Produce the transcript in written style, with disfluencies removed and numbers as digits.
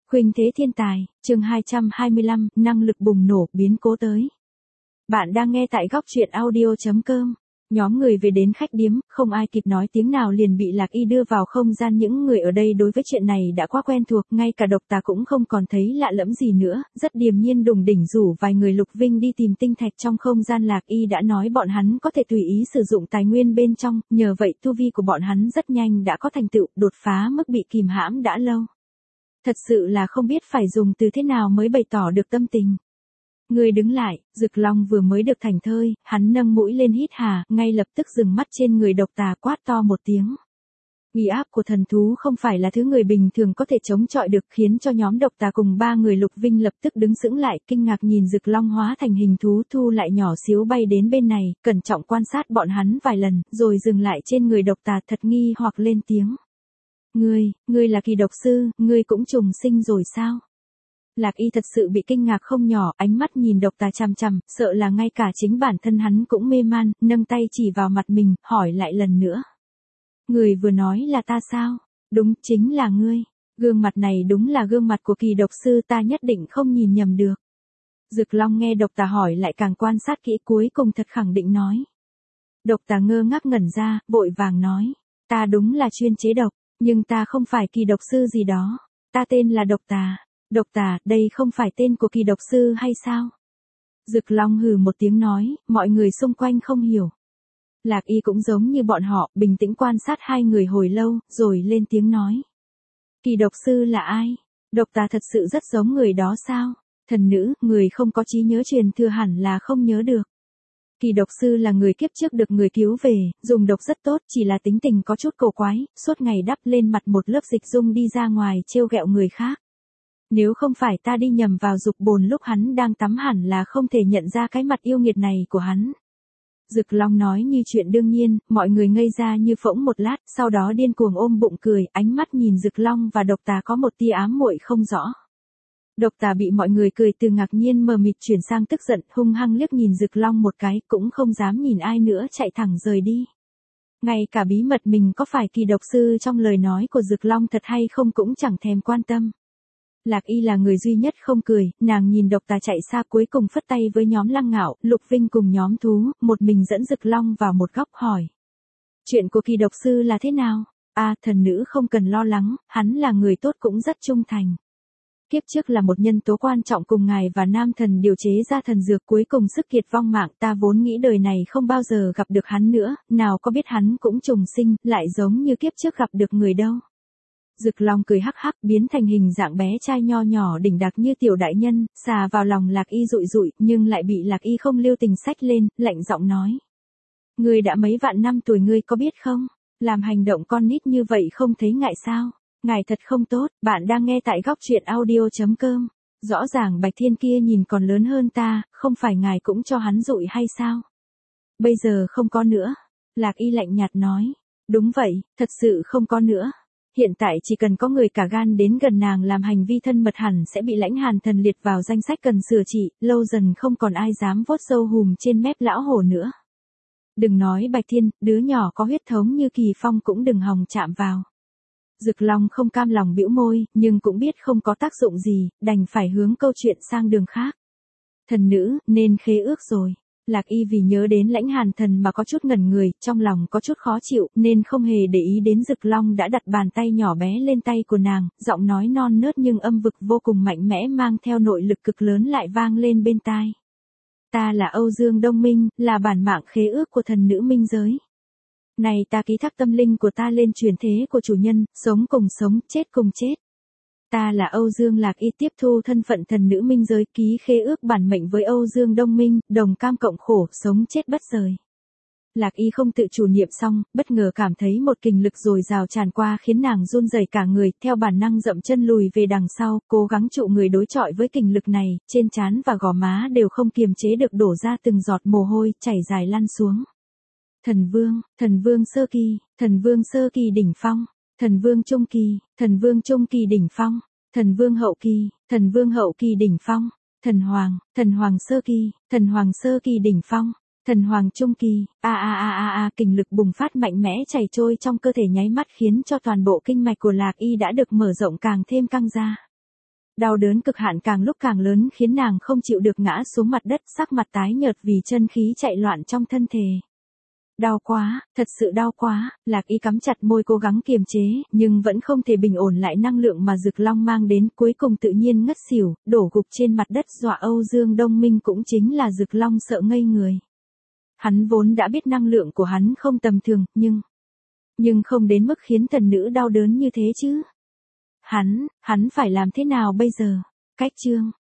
Khuynh thế thiên tài, chương 225, năng lực bùng nổ, biến cố tới. Bạn đang nghe tại góc truyện audio.com. Nhóm người về đến khách điếm, không ai kịp nói tiếng nào liền bị Lạc Y đưa vào không gian. Những người ở đây đối với chuyện này đã quá quen thuộc, ngay cả Độc Tà cũng không còn thấy lạ lẫm gì nữa, rất điềm nhiên đùng đỉnh rủ vài người Lục Vinh đi tìm tinh thạch trong không gian. Lạc Y đã nói bọn hắn có thể tùy ý sử dụng tài nguyên bên trong, nhờ vậy tu vi của bọn hắn rất nhanh đã có thành tựu, đột phá mức bị kìm hãm đã lâu. Thật sự là không biết phải dùng từ thế nào mới bày tỏ được tâm tình. Người đứng lại, Dực Long vừa mới được thành thơi, hắn nâng mũi lên hít hà, ngay lập tức dừng mắt trên người Độc Tà, quát to một tiếng. Uy áp của thần thú không phải là thứ người bình thường có thể chống chọi được, khiến cho nhóm Độc Tà cùng ba người Lục Vinh lập tức đứng sững lại, kinh ngạc nhìn Dực Long hóa thành hình thú thu lại nhỏ xíu bay đến bên này, cẩn trọng quan sát bọn hắn vài lần, rồi dừng lại trên người Độc Tà, thật nghi hoặc lên tiếng. Ngươi là kỳ độc sư, ngươi cũng trùng sinh rồi sao? Lạc Y thật sự bị kinh ngạc không nhỏ, ánh mắt nhìn Độc Tà chằm chằm, sợ là ngay cả chính bản thân hắn cũng mê man, nâng tay chỉ vào mặt mình, hỏi lại lần nữa. Người vừa nói là ta sao? Đúng, chính là ngươi. Gương mặt này đúng là gương mặt của kỳ độc sư, ta nhất định không nhìn nhầm được. Dực Long nghe Độc Tà hỏi lại càng quan sát kỹ, cuối cùng thật khẳng định nói. Độc Tà ngơ ngác ngẩn ra, vội vàng nói. Ta đúng là chuyên chế độc. Nhưng ta không phải kỳ độc sư gì đó. Ta tên là Độc Tà. Độc Tà, đây không phải tên của kỳ độc sư hay sao? Dực Long hừ một tiếng nói, mọi người xung quanh không hiểu. Lạc Y cũng giống như bọn họ, bình tĩnh quan sát hai người hồi lâu, rồi lên tiếng nói. Kỳ độc sư là ai? Độc Tà thật sự rất giống người đó sao? Thần nữ, người không có trí nhớ truyền thừa hẳn là không nhớ được. Kỳ độc sư là người kiếp trước được người cứu về, dùng độc rất tốt, chỉ là tính tình có chút cổ quái, suốt ngày đắp lên mặt một lớp dịch dung đi ra ngoài trêu ghẹo người khác. Nếu không phải ta đi nhầm vào dục bồn lúc hắn đang tắm hẳn là không thể nhận ra cái mặt yêu nghiệt này của hắn. Dực Long nói như chuyện đương nhiên, mọi người ngây ra như phỗng một lát, sau đó điên cuồng ôm bụng cười, ánh mắt nhìn Dực Long và Độc Tà có một tia ám muội không rõ. Độc Tà bị mọi người cười từ ngạc nhiên mờ mịt chuyển sang tức giận, hung hăng liếc nhìn Dực Long một cái, cũng không dám nhìn ai nữa, chạy thẳng rời đi. Ngay cả bí mật mình có phải kỳ độc sư trong lời nói của Dực Long thật hay không cũng chẳng thèm quan tâm. Lạc Y là người duy nhất không cười, nàng nhìn Độc Tà chạy xa, cuối cùng phất tay với nhóm Lăng Ngạo, Lục Vinh cùng nhóm thú, một mình dẫn Dực Long vào một góc hỏi. Chuyện của kỳ độc sư là thế nào? Thần nữ không cần lo lắng, hắn là người tốt cũng rất trung thành. Kiếp trước là một nhân tố quan trọng cùng ngài và nam thần điều chế ra thần dược, cuối cùng sức kiệt vong mạng, ta vốn nghĩ đời này không bao giờ gặp được hắn nữa, nào có biết hắn cũng trùng sinh, lại giống như kiếp trước gặp được người đâu. Dực Long cười hắc hắc, biến thành hình dạng bé trai nho nhỏ đỉnh đặc như tiểu đại nhân, xà vào lòng Lạc Y rụi rụi, nhưng lại bị Lạc Y không lưu tình xách lên, lạnh giọng nói. Ngươi đã mấy vạn năm tuổi, ngươi có biết không? Làm hành động con nít như vậy không thấy ngại sao? Ngài thật không tốt. Bạn đang nghe tại góc truyện audio.com. Rõ ràng Bạch Thiên kia nhìn còn lớn hơn ta, không phải ngài cũng cho hắn dụi hay sao? Bây giờ không có nữa. Lạc Y lạnh nhạt nói. Đúng vậy, thật sự không có nữa. Hiện tại chỉ cần có người cả gan đến gần nàng làm hành vi thân mật hẳn sẽ bị Lãnh Hàn Thần liệt vào danh sách cần sửa trị, lâu dần không còn ai dám vuốt râu hùm trên mép lão hổ nữa. Đừng nói Bạch Thiên, đứa nhỏ có huyết thống như Kỳ Phong cũng đừng hòng chạm vào. Dực Long không cam lòng bĩu môi, nhưng cũng biết không có tác dụng gì, đành phải hướng câu chuyện sang đường khác. Thần nữ, nên khế ước rồi. Lạc Y vì nhớ đến Lãnh Hàn Thần mà có chút ngẩn người, trong lòng có chút khó chịu, nên không hề để ý đến Dực Long đã đặt bàn tay nhỏ bé lên tay của nàng, giọng nói non nớt nhưng âm vực vô cùng mạnh mẽ mang theo nội lực cực lớn lại vang lên bên tai. Ta là Âu Dương Đông Minh, là bản mạng khế ước của thần nữ minh giới. Này ta ký thác tâm linh của ta lên truyền thế của chủ nhân, sống cùng sống, chết cùng chết. Ta là Âu Dương Lạc Y, tiếp thu thân phận thần nữ minh giới, ký khế ước bản mệnh với Âu Dương Đông Minh, đồng cam cộng khổ, sống chết bất rời. Lạc Y không tự chủ niệm xong, bất ngờ cảm thấy một kình lực dồi dào tràn qua khiến nàng run rẩy cả người, theo bản năng dậm chân lùi về đằng sau, cố gắng trụ người đối chọi với kình lực này, trên trán và gò má đều không kiềm chế được đổ ra từng giọt mồ hôi, chảy dài lăn xuống. Thần vương sơ kỳ, thần vương sơ kỳ đỉnh phong, thần vương trung kỳ, thần vương trung kỳ đỉnh phong, thần vương hậu kỳ đỉnh phong, thần hoàng sơ kỳ đỉnh phong, thần hoàng trung kỳ, kình lực bùng phát mạnh mẽ chảy trôi trong cơ thể nháy mắt khiến cho toàn bộ kinh mạch của Lạc Y đã được mở rộng càng thêm căng ra. Đau đớn cực hạn càng lúc càng lớn khiến nàng không chịu được ngã xuống mặt đất, sắc mặt tái nhợt vì chân khí chạy loạn trong thân thể. Đau quá, thật sự đau quá, Lạc Y cắm chặt môi cố gắng kiềm chế, nhưng vẫn không thể bình ổn lại năng lượng mà Dực Long mang đến, cuối cùng tự nhiên ngất xỉu, đổ gục trên mặt đất, dọa Âu Dương Đông Minh cũng chính là Dực Long sợ ngây người. Hắn vốn đã biết năng lượng của hắn không tầm thường, nhưng không đến mức khiến thần nữ đau đớn như thế chứ. Hắn phải làm thế nào bây giờ? Cách chương